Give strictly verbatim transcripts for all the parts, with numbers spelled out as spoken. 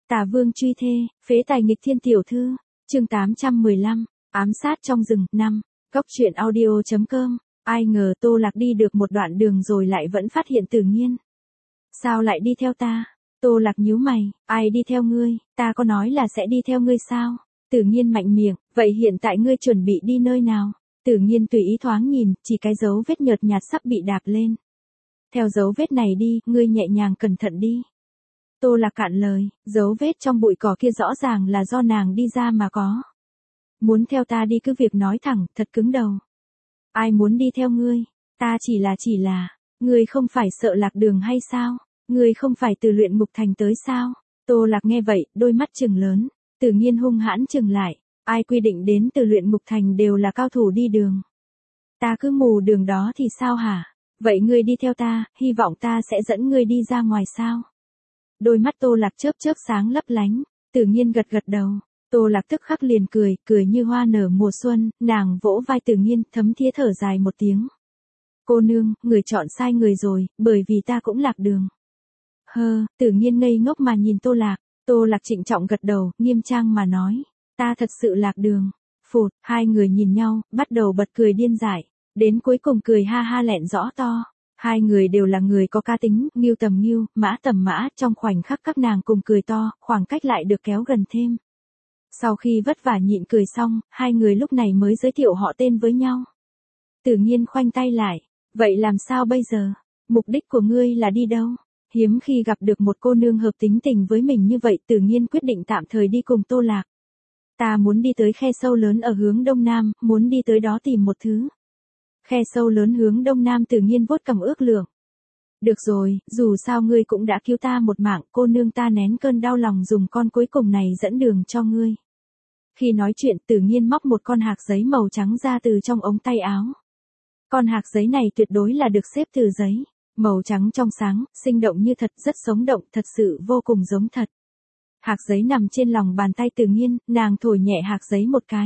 Tà vương truy thê, phế tài nghịch thiên tiểu thư, chương tám trăm mười lăm, ám sát trong rừng, năm, góc truyện audio.com, ai ngờ Tô Lạc đi được một đoạn đường rồi lại vẫn phát hiện Tử Nghiên. Sao lại đi theo ta? Tô Lạc nhíu mày, ai đi theo ngươi, ta có nói là sẽ đi theo ngươi sao? Tử Nghiên mạnh miệng, vậy hiện tại ngươi chuẩn bị đi nơi nào? Tử Nghiên tùy ý thoáng nhìn, chỉ cái dấu vết nhợt nhạt sắp bị đạp lên. Theo dấu vết này đi, ngươi nhẹ nhàng cẩn thận đi. Tô Lạc cạn lời, dấu vết trong bụi cỏ kia rõ ràng là do nàng đi ra mà có. Muốn theo ta đi cứ việc nói thẳng, thật cứng đầu. Ai muốn đi theo ngươi? Ta chỉ là chỉ là, ngươi không phải sợ lạc đường hay sao? Ngươi không phải từ luyện ngục thành tới sao? Tô Lạc nghe vậy, đôi mắt trừng lớn, Tử Nghiên hung hãn trừng lại, ai quy định đến từ luyện ngục thành đều là cao thủ đi đường. Ta cứ mù đường đó thì sao hả? Vậy ngươi đi theo ta, hy vọng ta sẽ dẫn ngươi đi ra ngoài sao? Đôi mắt Tô Lạc chớp chớp sáng lấp lánh, Tử Nghiên gật gật đầu, Tô Lạc tức khắc liền cười, cười như hoa nở mùa xuân, nàng vỗ vai Tử Nghiên, thấm thía thở dài một tiếng. Cô nương, người chọn sai người rồi, bởi vì ta cũng lạc đường. Hơ, Tử Nghiên ngây ngốc mà nhìn Tô Lạc, Tô Lạc trịnh trọng gật đầu, nghiêm trang mà nói, ta thật sự lạc đường. Phụt, hai người nhìn nhau, bắt đầu bật cười điên dại, đến cuối cùng cười ha ha lẹn rõ to. Hai người đều là người có cá tính, Ngưu tầm Ngưu, Mã tầm Mã, trong khoảnh khắc các nàng cùng cười to, khoảng cách lại được kéo gần thêm. Sau khi vất vả nhịn cười xong, hai người lúc này mới giới thiệu họ tên với nhau. Tử Nghiên khoanh tay lại, vậy làm sao bây giờ? Mục đích của ngươi là đi đâu? Hiếm khi gặp được một cô nương hợp tính tình với mình như vậy, Tử Nghiên quyết định tạm thời đi cùng Tô Lạc. Ta muốn đi tới khe sâu lớn ở hướng đông nam, muốn đi tới đó tìm một thứ. Khe sâu lớn hướng đông nam, Tử Nghiên vuốt cằm ước lượng. Được rồi, dù sao ngươi cũng đã cứu ta một mạng, cô nương ta nén cơn đau lòng dùng con cuối cùng này dẫn đường cho ngươi. Khi nói chuyện, Tử Nghiên móc một con hạc giấy màu trắng ra từ trong ống tay áo. Con hạc giấy này tuyệt đối là được xếp từ giấy, màu trắng trong sáng, sinh động như thật, rất sống động, thật sự vô cùng giống thật. Hạc giấy nằm trên lòng bàn tay Tử Nghiên, nàng thổi nhẹ hạc giấy một cái.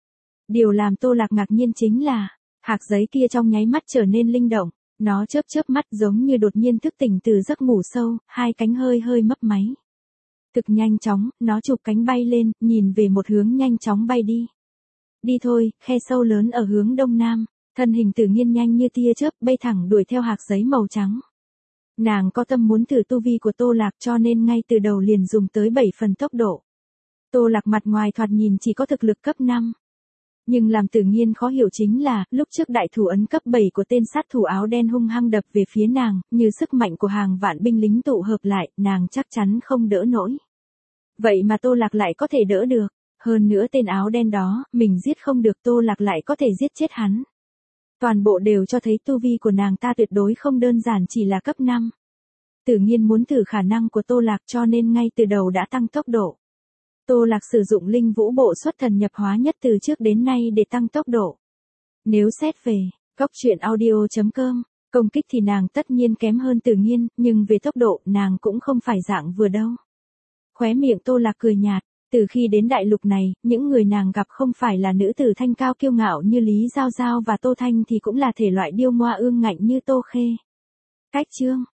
Điều làm Tô Lạc ngạc nhiên chính là, hạc giấy kia trong nháy mắt trở nên linh động, nó chớp chớp mắt giống như đột nhiên thức tỉnh từ giấc ngủ sâu, hai cánh hơi hơi mấp máy. Thực nhanh chóng, nó chụp cánh bay lên, nhìn về một hướng nhanh chóng bay đi. Đi thôi, khe sâu lớn ở hướng đông nam, thân hình Tử Nghiên nhanh như tia chớp bay thẳng đuổi theo hạc giấy màu trắng. Nàng có tâm muốn thử tu vi của Tô Lạc cho nên ngay từ đầu liền dùng tới bảy phần tốc độ. Tô Lạc mặt ngoài thoạt nhìn chỉ có thực lực cấp năm. Nhưng làm Tử Nghiên khó hiểu chính là, lúc trước đại thủ ấn cấp bảy của tên sát thủ áo đen hung hăng đập về phía nàng, như sức mạnh của hàng vạn binh lính tụ hợp lại, nàng chắc chắn không đỡ nổi. Vậy mà Tô Lạc lại có thể đỡ được, hơn nữa tên áo đen đó, mình giết không được Tô Lạc lại có thể giết chết hắn. Toàn bộ đều cho thấy tu vi của nàng ta tuyệt đối không đơn giản chỉ là cấp năm. Tử Nghiên muốn thử khả năng của Tô Lạc cho nên ngay từ đầu đã tăng tốc độ. Tô Lạc sử dụng linh vũ bộ xuất thần nhập hóa nhất từ trước đến nay để tăng tốc độ. Nếu xét về, góc truyện audio.com, công kích thì nàng tất nhiên kém hơn Tử Nghiên, nhưng về tốc độ nàng cũng không phải dạng vừa đâu. Khóe miệng Tô Lạc cười nhạt, từ khi đến đại lục này, những người nàng gặp không phải là nữ tử thanh cao kiêu ngạo như Lý Giao Giao và Tô Thanh thì cũng là thể loại điêu ngoa ương ngạnh như Tô Khê. Cách chương